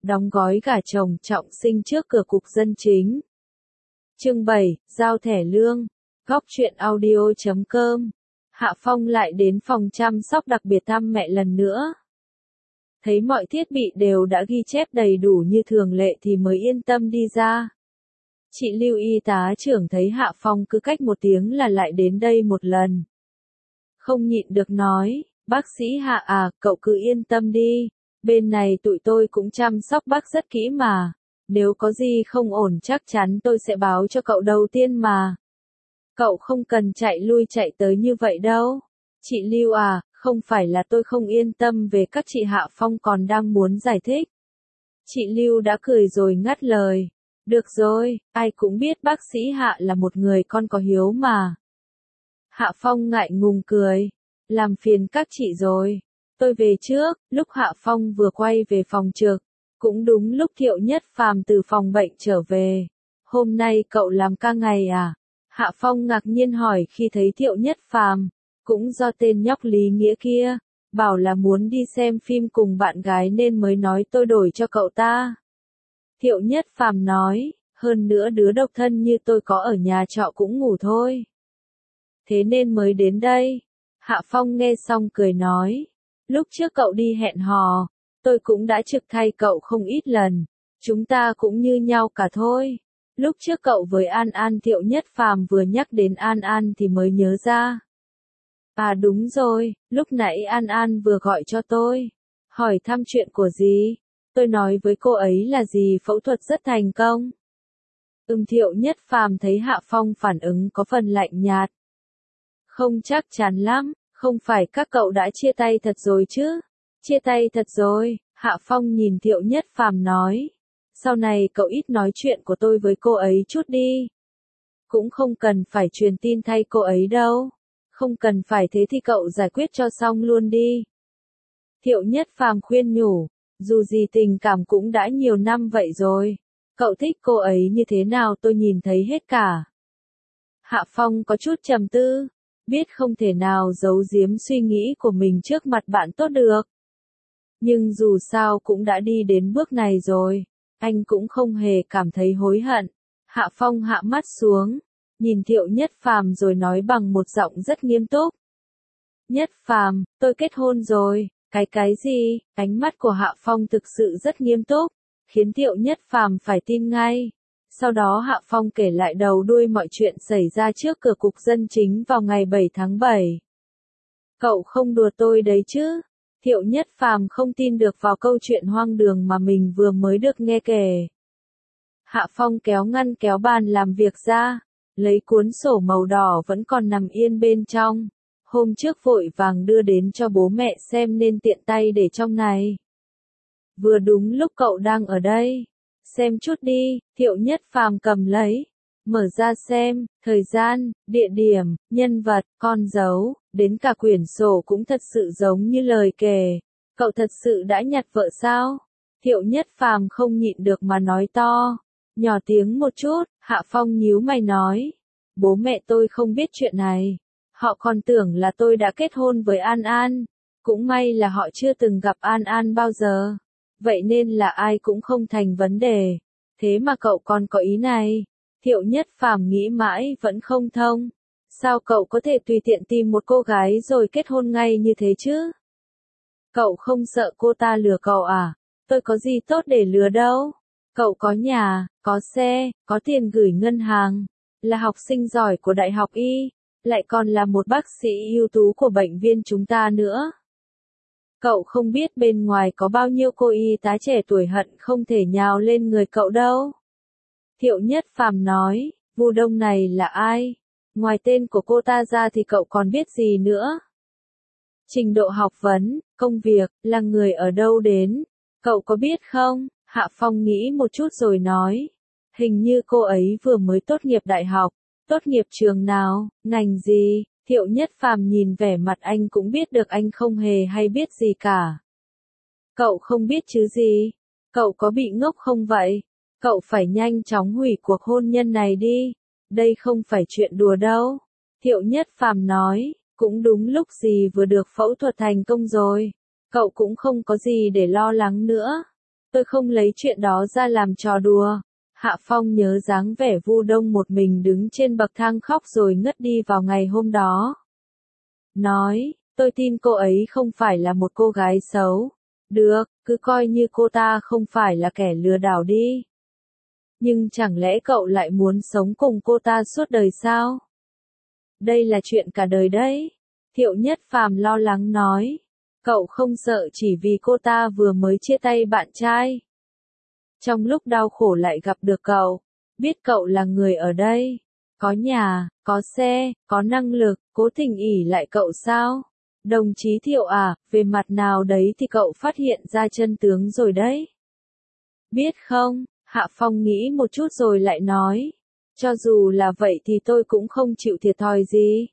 đóng gói gả chồng trọng sinh trước cửa cục dân chính. Chương 7, giao thẻ lương. Góc truyện audio.com. Hạ Phong lại đến phòng chăm sóc đặc biệt thăm mẹ lần nữa. Thấy mọi thiết bị đều đã ghi chép đầy đủ như thường lệ thì mới yên tâm đi ra. Chị Lưu y tá trưởng thấy Hạ Phong cứ cách một tiếng là lại đến đây một lần. Không nhịn được nói, bác sĩ Hạ à, cậu cứ yên tâm đi, bên này tụi tôi cũng chăm sóc bác rất kỹ mà, nếu có gì không ổn chắc chắn tôi sẽ báo cho cậu đầu tiên mà. Cậu không cần chạy lui chạy tới như vậy đâu. Chị Lưu à, không phải là tôi không yên tâm về các chị. Hạ Phong còn đang muốn giải thích. Chị Lưu đã cười rồi ngắt lời. Được rồi, ai cũng biết bác sĩ Hạ là một người con có hiếu mà. Hạ Phong ngại ngùng cười. Làm phiền các chị rồi. Tôi về trước. Lúc Hạ Phong vừa quay về phòng trực, cũng đúng lúc Thiệu Nhất Phàm từ phòng bệnh trở về. Hôm nay cậu làm ca ngày à? Hạ Phong ngạc nhiên hỏi khi thấy Thiệu Nhất Phàm, cũng do tên nhóc Lý Nghĩa kia, bảo là muốn đi xem phim cùng bạn gái nên mới nói tôi đổi cho cậu ta. Thiệu Nhất Phàm nói, hơn nữa đứa độc thân như tôi có ở nhà trọ cũng ngủ thôi. Thế nên mới đến đây. Hạ Phong nghe xong cười nói, lúc trước cậu đi hẹn hò, tôi cũng đã trực thay cậu không ít lần, chúng ta cũng như nhau cả thôi. Lúc trước cậu với An An. Thiệu Nhất Phàm vừa nhắc đến An An thì mới nhớ ra. À đúng rồi, lúc nãy An An vừa gọi cho tôi, hỏi thăm chuyện của gì. Tôi nói với cô ấy là gì phẫu thuật rất thành công. Thiệu Nhất Phàm thấy Hạ Phong phản ứng có phần lạnh nhạt. Không chắc chắn lắm, không phải các cậu đã chia tay thật rồi chứ? Chia tay thật rồi, Hạ Phong nhìn Thiệu Nhất Phàm nói. Sau này cậu ít nói chuyện của tôi với cô ấy chút đi. Cũng không cần phải truyền tin thay cô ấy đâu. Không cần phải thế thì cậu giải quyết cho xong luôn đi. Thiệu Nhất Phàm khuyên nhủ, dù gì tình cảm cũng đã nhiều năm vậy rồi. Cậu thích cô ấy như thế nào tôi nhìn thấy hết cả. Hạ Phong có chút trầm tư, biết không thể nào giấu giếm suy nghĩ của mình trước mặt bạn tốt được. Nhưng dù sao cũng đã đi đến bước này rồi, anh cũng không hề cảm thấy hối hận. Hạ Phong hạ mắt xuống, nhìn Thiệu Nhất Phàm rồi nói bằng một giọng rất nghiêm túc. Nhất Phàm, tôi kết hôn rồi. Cái gì? Ánh mắt của Hạ Phong thực sự rất nghiêm túc, khiến Thiệu Nhất Phàm phải tin ngay. Sau đó Hạ Phong kể lại đầu đuôi mọi chuyện xảy ra trước cửa cục dân chính vào ngày 7 tháng 7. Cậu không đùa tôi đấy chứ? Thiệu Nhất Phàm không tin được vào câu chuyện hoang đường mà mình vừa mới được nghe kể. Hạ Phong kéo ngăn kéo bàn làm việc ra, lấy cuốn sổ màu đỏ vẫn còn nằm yên bên trong. Hôm trước vội vàng đưa đến cho bố mẹ xem nên tiện tay để trong này. Vừa đúng lúc cậu đang ở đây. Xem chút đi. Thiệu Nhất Phàm cầm lấy, mở ra xem, thời gian, địa điểm, nhân vật, con dấu, đến cả quyển sổ cũng thật sự giống như lời kể. Cậu thật sự đã nhặt vợ sao? Thiệu Nhất Phàm không nhịn được mà nói to. Nhỏ tiếng một chút. Hạ Phong nhíu mày nói. Bố mẹ tôi không biết chuyện này. Họ còn tưởng là tôi đã kết hôn với An An. Cũng may là họ chưa từng gặp An An bao giờ. Vậy nên là ai cũng không thành vấn đề. Thế mà cậu còn có ý này. Thiệu Nhất Phàm nghĩ mãi vẫn không thông. Sao cậu có thể tùy tiện tìm một cô gái rồi kết hôn ngay như thế chứ? Cậu không sợ cô ta lừa cậu à? Tôi có gì tốt để lừa đâu. Cậu có nhà, có xe, có tiền gửi ngân hàng. Là học sinh giỏi của Đại học Y. Lại còn là một bác sĩ ưu tú của bệnh viện chúng ta nữa. Cậu không biết bên ngoài có bao nhiêu cô y tá trẻ tuổi hận không thể nhào lên người cậu đâu. Thiệu Nhất Phàm nói, Vu Đông này là ai? Ngoài tên của cô ta ra thì cậu còn biết gì nữa? Trình độ học vấn, công việc, là người ở đâu đến? Cậu có biết không? Hạ Phong nghĩ một chút rồi nói. Hình như cô ấy vừa mới tốt nghiệp đại học. Tốt nghiệp trường nào, ngành gì? Thiệu Nhất Phàm nhìn vẻ mặt anh cũng biết được anh không hề hay biết gì cả. Cậu không biết chứ gì? Cậu có bị ngốc không vậy? Cậu phải nhanh chóng hủy cuộc hôn nhân này đi. Đây không phải chuyện đùa đâu. Thiệu Nhất Phàm nói, cũng đúng lúc gì vừa được phẫu thuật thành công rồi. Cậu cũng không có gì để lo lắng nữa. Tôi không lấy chuyện đó ra làm trò đùa. Hạ Phong nhớ dáng vẻ Vu Đông một mình đứng trên bậc thang khóc rồi ngất đi vào ngày hôm đó. Nói, tôi tin cô ấy không phải là một cô gái xấu. Được, cứ coi như cô ta không phải là kẻ lừa đảo đi. Nhưng chẳng lẽ cậu lại muốn sống cùng cô ta suốt đời sao? Đây là chuyện cả đời đấy. Thiệu Nhất Phàm lo lắng nói. Cậu không sợ chỉ vì cô ta vừa mới chia tay bạn trai. Trong lúc đau khổ lại gặp được cậu. Biết cậu là người ở đây. Có nhà, có xe, có năng lực, cố tình ỷ lại cậu sao? Đồng chí Thiệu à, về mặt nào đấy thì cậu phát hiện ra chân tướng rồi đấy. Biết không? Hạ Phong nghĩ một chút rồi lại nói. Cho dù là vậy thì tôi cũng không chịu thiệt thòi gì.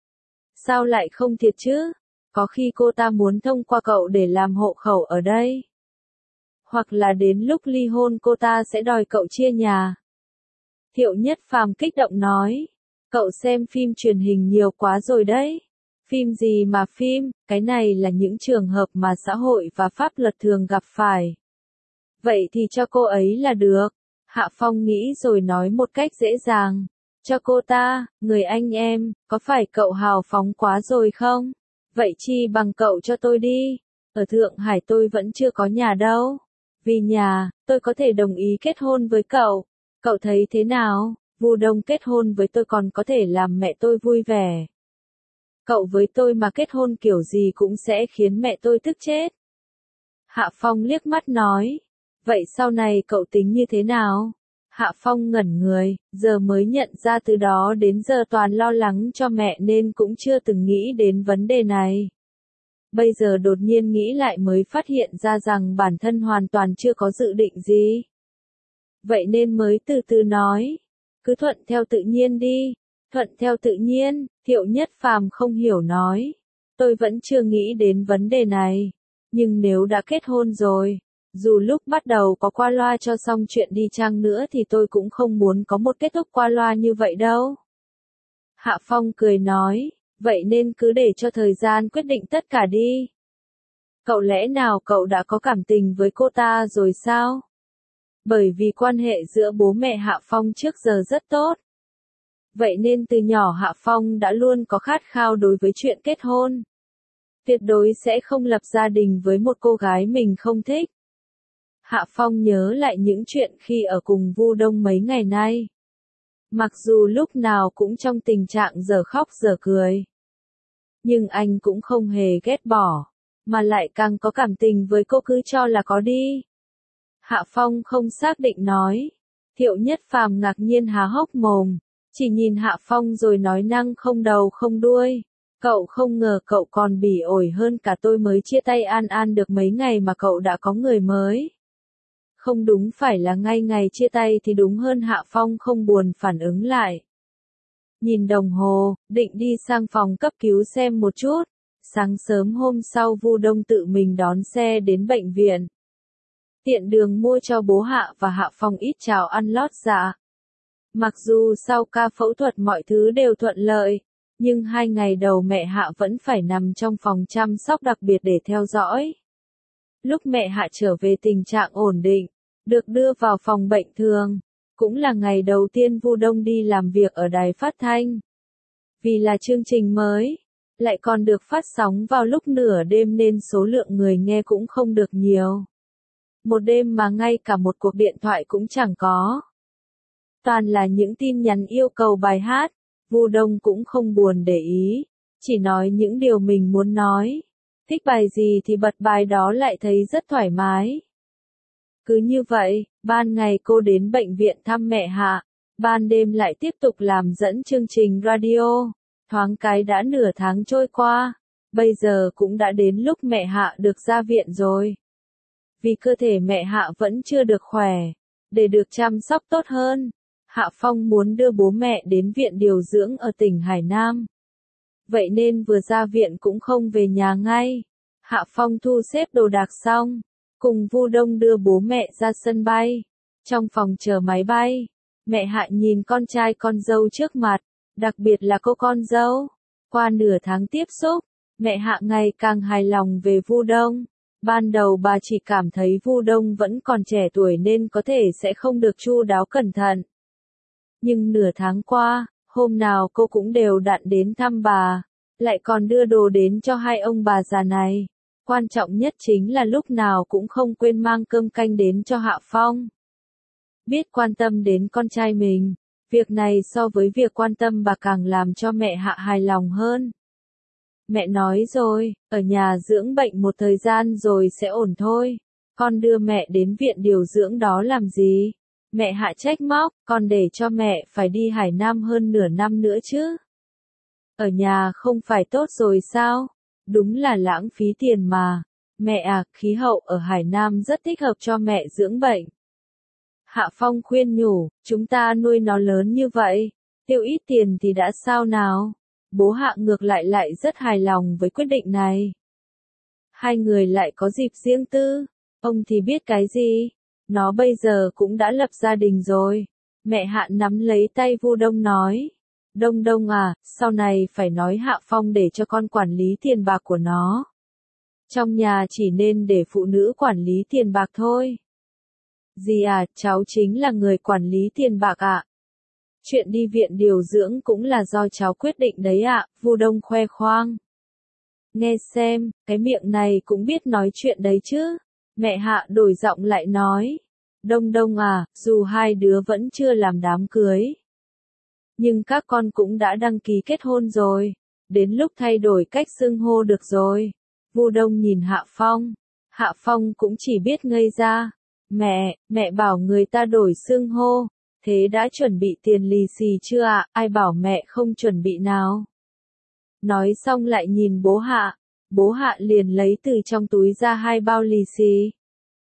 Sao lại không thiệt chứ? Có khi cô ta muốn thông qua cậu để làm hộ khẩu ở đây. Hoặc là đến lúc ly hôn cô ta sẽ đòi cậu chia nhà. Thiệu Nhất Phàm kích động nói. Cậu xem phim truyền hình nhiều quá rồi đấy. Phim gì mà phim, cái này là những trường hợp mà xã hội và pháp luật thường gặp phải. Vậy thì cho cô ấy là được. Hạ Phong nghĩ rồi nói một cách dễ dàng. Cho cô ta, người anh em, có phải cậu hào phóng quá rồi không? Vậy chi bằng cậu cho tôi đi. Ở Thượng Hải tôi vẫn chưa có nhà đâu. Vì nhà, tôi có thể đồng ý kết hôn với cậu. Cậu thấy thế nào? Vu Đông kết hôn với tôi còn có thể làm mẹ tôi vui vẻ. Cậu với tôi mà kết hôn kiểu gì cũng sẽ khiến mẹ tôi tức chết. Hạ Phong liếc mắt nói. Vậy sau này cậu tính như thế nào? Hạ Phong ngẩn người, giờ mới nhận ra từ đó đến giờ toàn lo lắng cho mẹ nên cũng chưa từng nghĩ đến vấn đề này. Bây giờ đột nhiên nghĩ lại mới phát hiện ra rằng bản thân hoàn toàn chưa có dự định gì. Vậy nên mới từ từ nói. Cứ thuận theo tự nhiên đi. Thuận theo tự nhiên, Thiệu Nhất Phàm không hiểu nói. Tôi vẫn chưa nghĩ đến vấn đề này. Nhưng nếu đã kết hôn rồi, dù lúc bắt đầu có qua loa cho xong chuyện đi chăng nữa thì tôi cũng không muốn có một kết thúc qua loa như vậy đâu. Hạ Phong cười nói, vậy nên cứ để cho thời gian quyết định tất cả đi. Cậu lẽ nào cậu đã có cảm tình với cô ta rồi sao? Bởi vì quan hệ giữa bố mẹ Hạ Phong trước giờ rất tốt. Vậy nên từ nhỏ Hạ Phong đã luôn có khát khao đối với chuyện kết hôn. Tuyệt đối sẽ không lập gia đình với một cô gái mình không thích. Hạ Phong nhớ lại những chuyện khi ở cùng Vu Đông mấy ngày nay. Mặc dù lúc nào cũng trong tình trạng giờ khóc giờ cười. Nhưng anh cũng không hề ghét bỏ, mà lại càng có cảm tình với cô cứ cho là có đi. Hạ Phong không xác định nói. Thiệu Nhất Phàm ngạc nhiên há hốc mồm, chỉ nhìn Hạ Phong rồi nói năng không đầu không đuôi. Cậu không ngờ cậu còn bỉ ổi hơn cả tôi mới chia tay An An được mấy ngày mà cậu đã có người mới. Không đúng phải là ngay ngày chia tay thì đúng hơn. Hạ Phong không buồn phản ứng lại. Nhìn đồng hồ, định đi sang phòng cấp cứu xem một chút. Sáng sớm hôm sau Vu Đông tự mình đón xe đến bệnh viện. Tiện đường mua cho bố Hạ và Hạ Phong ít cháo ăn lót dạ. Mặc dù sau ca phẫu thuật mọi thứ đều thuận lợi, nhưng 2 ngày đầu mẹ Hạ vẫn phải nằm trong phòng chăm sóc đặc biệt để theo dõi. Lúc mẹ Hạ trở về tình trạng ổn định, được đưa vào phòng bệnh thường, cũng là ngày đầu tiên Vu Đông đi làm việc ở đài phát thanh. Vì là chương trình mới, lại còn được phát sóng vào lúc nửa đêm nên số lượng người nghe cũng không được nhiều. Một đêm mà ngay cả một cuộc điện thoại cũng chẳng có. Toàn là những tin nhắn yêu cầu bài hát, Vu Đông cũng không buồn để ý, chỉ nói những điều mình muốn nói. Thích bài gì thì bật bài đó lại thấy rất thoải mái. Cứ như vậy, ban ngày cô đến bệnh viện thăm mẹ Hạ, ban đêm lại tiếp tục làm dẫn chương trình radio. Thoáng cái đã nửa tháng trôi qua, bây giờ cũng đã đến lúc mẹ Hạ được ra viện rồi. Vì cơ thể mẹ Hạ vẫn chưa được khỏe, để được chăm sóc tốt hơn, Hạ Phong muốn đưa bố mẹ đến viện điều dưỡng ở tỉnh Hải Nam. Vậy nên vừa ra viện cũng không về nhà ngay. Hạ Phong thu xếp đồ đạc xong, cùng Vu Đông đưa bố mẹ ra sân bay. Trong phòng chờ máy bay, mẹ Hạ nhìn con trai con dâu trước mặt, đặc biệt là cô con dâu. Qua nửa tháng tiếp xúc, mẹ Hạ ngày càng hài lòng về Vu Đông. Ban đầu bà chỉ cảm thấy Vu Đông vẫn còn trẻ tuổi nên có thể sẽ không được chu đáo cẩn thận. Nhưng nửa tháng qua, hôm nào cô cũng đều đặn đến thăm bà, lại còn đưa đồ đến cho hai ông bà già này. Quan trọng nhất chính là lúc nào cũng không quên mang cơm canh đến cho Hạ Phong. Biết quan tâm đến con trai mình, việc này so với việc quan tâm bà càng làm cho mẹ Hạ hài lòng hơn. Mẹ nói rồi, ở nhà dưỡng bệnh một thời gian rồi sẽ ổn thôi. Con đưa mẹ đến viện điều dưỡng đó làm gì? Mẹ Hạ trách móc, con để cho mẹ phải đi Hải Nam hơn nửa năm nữa chứ. Ở nhà không phải tốt rồi sao? Đúng là lãng phí tiền mà. Mẹ à, khí hậu ở Hải Nam rất thích hợp cho mẹ dưỡng bệnh. Hạ Phong khuyên nhủ, chúng ta nuôi nó lớn như vậy, tiêu ít tiền thì đã sao nào? Bố Hạ ngược lại rất hài lòng với quyết định này. Hai người lại có dịp riêng tư, ông thì biết cái gì? Nó bây giờ cũng đã lập gia đình rồi. Mẹ Hạ nắm lấy tay Vu Đông nói. Đông Đông à, sau này phải nói Hạ Phong để cho con quản lý tiền bạc của nó. Trong nhà chỉ nên để phụ nữ quản lý tiền bạc thôi. Dì à, cháu chính là người quản lý tiền bạc ạ. Chuyện đi viện điều dưỡng cũng là do cháu quyết định đấy ạ, Vu Đông khoe khoang. Nghe xem, cái miệng này cũng biết nói chuyện đấy chứ. Mẹ Hạ đổi giọng lại nói. Đông Đông à, dù hai đứa vẫn chưa làm đám cưới, nhưng các con cũng đã đăng ký kết hôn rồi. Đến lúc thay đổi cách xưng hô được rồi. Vu Đông nhìn Hạ Phong. Hạ Phong cũng chỉ biết ngây ra. Mẹ bảo người ta đổi xưng hô. Thế đã chuẩn bị tiền lì xì chưa ạ? Ai bảo mẹ không chuẩn bị nào? Nói xong lại nhìn bố Hạ. Bố Hạ liền lấy từ trong túi ra 2 bao lì xì.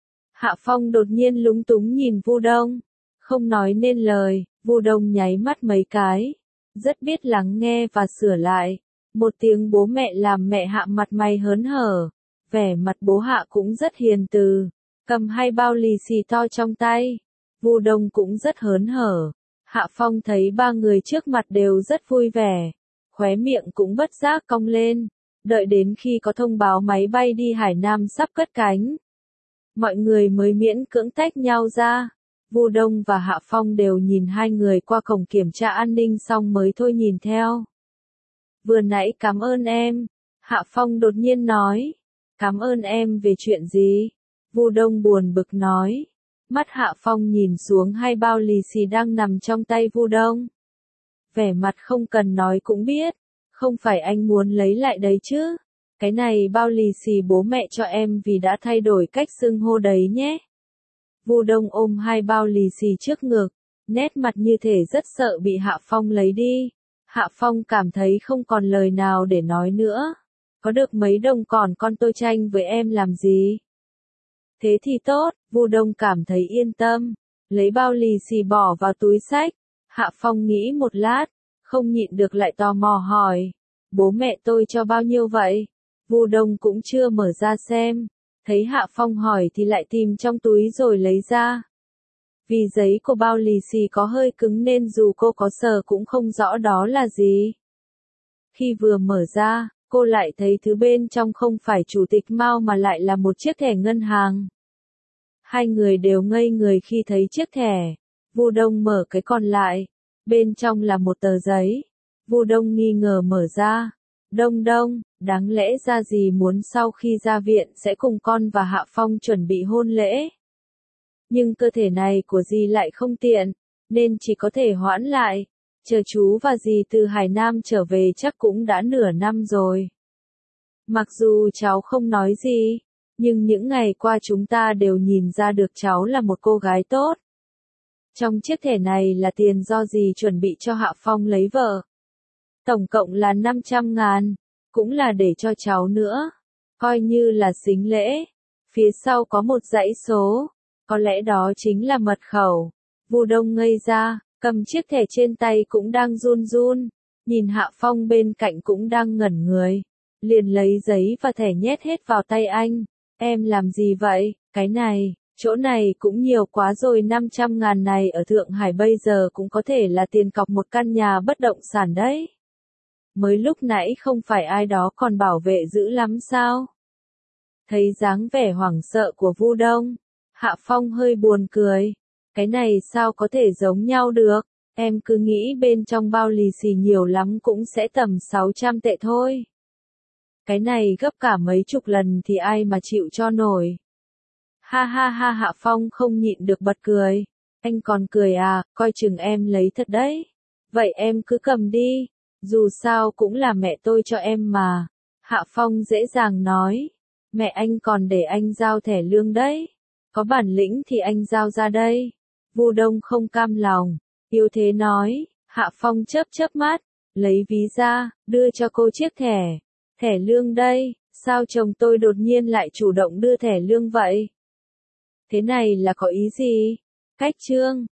Hạ Phong đột nhiên lúng túng nhìn Vu Đông. Không nói nên lời, Vu Đông nháy mắt mấy cái. Rất biết lắng nghe và sửa lại. Một tiếng bố mẹ làm mẹ Hạ mặt mày hớn hở. Vẻ mặt bố Hạ cũng rất hiền từ. Cầm 2 bao lì xì to trong tay. Vu Đông cũng rất hớn hở. Hạ Phong thấy ba người trước mặt đều rất vui vẻ. Khóe miệng cũng bất giác cong lên. Đợi đến khi có thông báo máy bay đi Hải Nam sắp cất cánh, mọi người mới miễn cưỡng tách nhau ra. Vu Đông và Hạ Phong đều nhìn hai người qua cổng kiểm tra an ninh xong mới thôi nhìn theo. Vừa nãy cảm ơn em. Hạ Phong đột nhiên nói. Cảm ơn em về chuyện gì? Vu Đông buồn bực nói. Mắt Hạ Phong nhìn xuống 2 bao lì xì đang nằm trong tay Vu Đông. Vẻ mặt không cần nói cũng biết. Không phải anh muốn lấy lại đấy chứ. Cái này bao lì xì bố mẹ cho em vì đã thay đổi cách xưng hô đấy nhé. Vu Đông ôm 2 bao lì xì trước ngực. Nét mặt như thể rất sợ bị Hạ Phong lấy đi. Hạ Phong cảm thấy không còn lời nào để nói nữa. Có được mấy đồng còn con tôi tranh với em làm gì? Thế thì tốt, Vu Đông cảm thấy yên tâm. Lấy bao lì xì bỏ vào túi xách. Hạ Phong nghĩ một lát, không nhịn được lại tò mò hỏi. Bố mẹ tôi cho bao nhiêu vậy? Vu Đông cũng chưa mở ra xem. Thấy Hạ Phong hỏi thì lại tìm trong túi rồi lấy ra. Vì giấy của bao lì xì có hơi cứng nên dù cô có sờ cũng không rõ đó là gì. Khi vừa mở ra, cô lại thấy thứ bên trong không phải chủ tịch Mao mà lại là một chiếc thẻ ngân hàng. Hai người đều ngây người khi thấy chiếc thẻ. Vu Đông mở cái còn lại. Bên trong là một tờ giấy. Vu Đông nghi ngờ mở ra. Đông Đông, đáng lẽ ra dì muốn sau khi ra viện sẽ cùng con và Hạ Phong chuẩn bị hôn lễ. Nhưng cơ thể này của dì lại không tiện, nên chỉ có thể hoãn lại. Chờ chú và dì từ Hải Nam trở về chắc cũng đã nửa năm rồi. Mặc dù cháu không nói gì, nhưng những ngày qua chúng ta đều nhìn ra được cháu là một cô gái tốt. Trong chiếc thẻ này là tiền do dì chuẩn bị cho Hạ Phong lấy vợ. Tổng cộng là 500.000, cũng là để cho cháu nữa. Coi như là sính lễ. Phía sau có một dãy số. Có lẽ đó chính là mật khẩu. Vu Đông ngây ra, cầm chiếc thẻ trên tay cũng đang run run. Nhìn Hạ Phong bên cạnh cũng đang ngẩn người. Liền lấy giấy và thẻ nhét hết vào tay anh. Em làm gì vậy? Cái này, chỗ này cũng nhiều quá rồi. 500.000 này ở Thượng Hải bây giờ cũng có thể là tiền cọc một căn nhà bất động sản đấy. Mới lúc nãy không phải ai đó còn bảo vệ dữ lắm sao? Thấy dáng vẻ hoảng sợ của Vu Đông, Hạ Phong hơi buồn cười. Cái này sao có thể giống nhau được, em cứ nghĩ bên trong bao lì xì nhiều lắm cũng sẽ tầm 600 tệ thôi. Cái này gấp cả mấy chục lần thì ai mà chịu cho nổi. Ha ha ha, Hạ Phong không nhịn được bật cười. Anh còn cười à, coi chừng em lấy thật đấy. Vậy em cứ cầm đi, dù sao cũng là mẹ tôi cho em mà. Hạ Phong dễ dàng nói. Mẹ anh còn để anh giao thẻ lương đấy. Có bản lĩnh thì anh giao ra đây. Vu Đông không cam lòng, yếu thế nói. Hạ Phong chớp chớp mắt, lấy ví ra, đưa cho cô chiếc thẻ. Thẻ lương đây, sao chồng tôi đột nhiên lại chủ động đưa thẻ lương vậy? Thế này là có ý gì? Cách trương.